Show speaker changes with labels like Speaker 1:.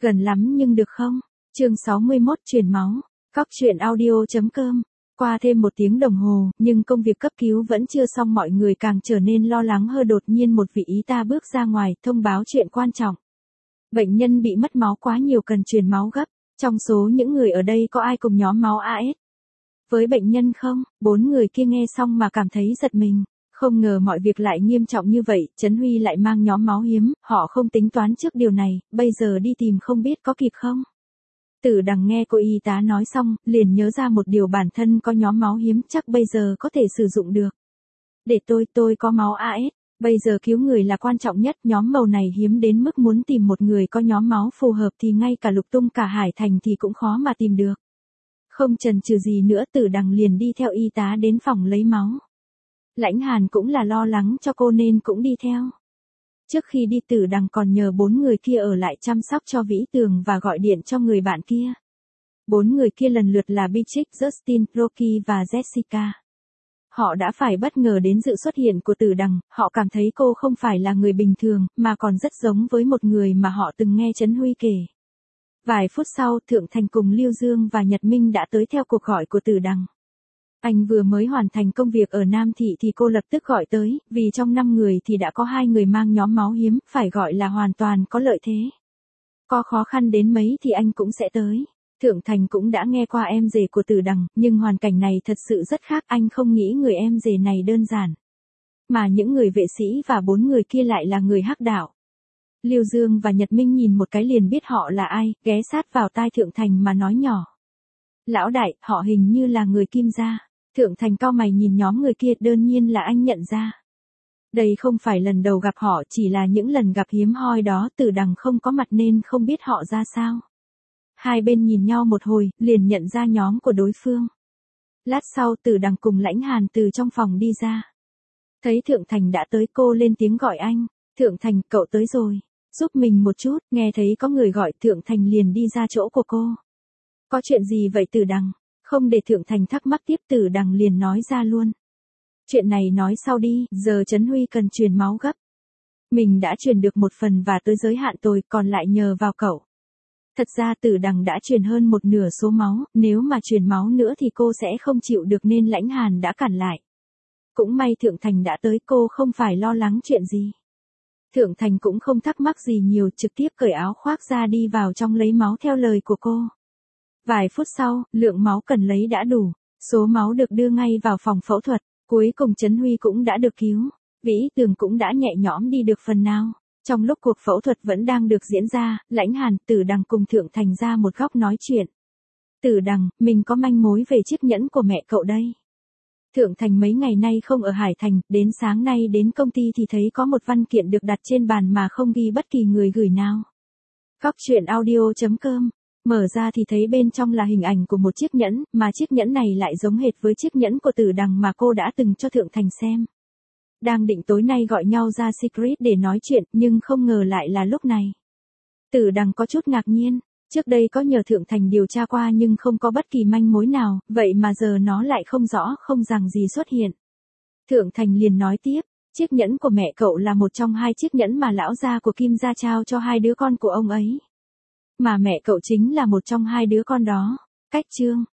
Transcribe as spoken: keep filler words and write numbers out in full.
Speaker 1: Gần lắm nhưng được không? Chương sáu mươi mốt truyền máu. Cóc truyện audio chấm com. Qua thêm một tiếng đồng hồ, nhưng công việc cấp cứu vẫn chưa xong, mọi người càng trở nên lo lắng hơn. Đột nhiên một vị y tá bước ra ngoài, thông báo chuyện quan trọng. Bệnh nhân bị mất máu quá nhiều, cần truyền máu gấp. Trong số những người ở đây có ai cùng nhóm máu a ét với bệnh nhân không? Bốn người kia nghe xong mà cảm thấy giật mình. Không ngờ mọi việc lại nghiêm trọng như vậy, Trấn Huy lại mang nhóm máu hiếm, họ không tính toán trước điều này, bây giờ đi tìm không biết có kịp không? Tử Đằng nghe cô y tá nói xong, liền nhớ ra một điều, bản thân có nhóm máu hiếm, chắc bây giờ có thể sử dụng được. Để tôi, tôi có máu a ét, bây giờ cứu người là quan trọng nhất, nhóm màu này hiếm đến mức muốn tìm một người có nhóm máu phù hợp thì ngay cả lục tung cả Hải Thành thì cũng khó mà tìm được. Không chần chừ gì nữa, Tử Đằng liền đi theo y tá đến phòng lấy máu. Lãnh Hàn cũng là lo lắng cho cô nên cũng đi theo. Trước khi đi, Tử Đằng còn nhờ bốn người kia ở lại chăm sóc cho Vĩ Tường và gọi điện cho người bạn kia. Bốn người kia lần lượt là Beatrix, Justin, Rocky và Jessica. Họ đã phải bất ngờ đến sự xuất hiện của Tử Đằng, họ cảm thấy cô không phải là người bình thường, mà còn rất giống với một người mà họ từng nghe Trấn Huy kể. Vài phút sau, Thượng Thành cùng Lưu Dương và Nhật Minh đã tới theo cuộc gọi của Tử Đằng. Anh vừa mới hoàn thành công việc ở Nam Thị thì cô lập tức gọi tới, vì trong năm người thì đã có hai người mang nhóm máu hiếm, phải gọi là hoàn toàn có lợi thế. Có khó khăn đến mấy thì anh cũng sẽ tới. Thượng Thành cũng đã nghe qua em rể của Tử Đằng, nhưng hoàn cảnh này thật sự rất khác, anh không nghĩ người em rể này đơn giản. Mà những người vệ sĩ và bốn người kia lại là người hắc đạo. Lưu Dương và Nhật Minh nhìn một cái liền biết họ là ai, ghé sát vào tai Thượng Thành mà nói nhỏ. Lão đại, họ hình như là người Kim gia. Thượng Thành cau mày nhìn nhóm người kia, đương nhiên là anh nhận ra. Đây không phải lần đầu gặp họ, chỉ là những lần gặp hiếm hoi đó Tử Đằng không có mặt nên không biết họ ra sao. Hai bên nhìn nhau một hồi, liền nhận ra nhóm của đối phương. Lát sau Tử Đằng cùng Lãnh Hàn từ trong phòng đi ra. Thấy Thượng Thành đã tới, cô lên tiếng gọi anh. Thượng Thành, cậu tới rồi. Giúp mình một chút, nghe thấy có người gọi, Thượng Thành liền đi ra chỗ của cô. Có chuyện gì vậy Tử Đằng? Không để Thượng Thành thắc mắc tiếp, Tử Đằng liền nói ra luôn. Chuyện này nói sau đi, giờ Trấn Huy cần truyền máu gấp. Mình đã truyền được một phần và tới giới hạn tôi, còn lại nhờ vào cậu. Thật ra Tử Đằng đã truyền hơn một nửa số máu, nếu mà truyền máu nữa thì cô sẽ không chịu được nên Lãnh Hàn đã cản lại. Cũng may Thượng Thành đã tới, cô không phải lo lắng chuyện gì. Thượng Thành cũng không thắc mắc gì nhiều, trực tiếp cởi áo khoác ra đi vào trong lấy máu theo lời của cô. Vài phút sau, lượng máu cần lấy đã đủ, số máu được đưa ngay vào phòng phẫu thuật, cuối cùng Trấn Huy cũng đã được cứu, Vĩ Tường cũng đã nhẹ nhõm đi được phần nào. Trong lúc cuộc phẫu thuật vẫn đang được diễn ra, Lãnh Hàn, Tử Đằng cùng Thượng Thành ra một góc nói chuyện. Tử Đằng, mình có manh mối về chiếc nhẫn của mẹ cậu đây. Thượng Thành mấy ngày nay không ở Hải Thành, đến sáng nay đến công ty thì thấy có một văn kiện được đặt trên bàn mà không ghi bất kỳ người gửi nào. Cóc truyện audio chấm com. Mở ra thì thấy bên trong là hình ảnh của một chiếc nhẫn, mà chiếc nhẫn này lại giống hệt với chiếc nhẫn của Tử Đằng mà cô đã từng cho Thượng Thành xem. Đang định tối nay gọi nhau ra Secret để nói chuyện, nhưng không ngờ lại là lúc này. Tử Đằng có chút ngạc nhiên, trước đây có nhờ Thượng Thành điều tra qua nhưng không có bất kỳ manh mối nào, vậy mà giờ nó lại không rõ không ràng gì xuất hiện. Thượng Thành liền nói tiếp, chiếc nhẫn của mẹ cậu là một trong hai chiếc nhẫn mà lão gia của Kim gia trao cho hai đứa con của ông ấy. Mà mẹ cậu chính là một trong hai đứa con đó. Cách chương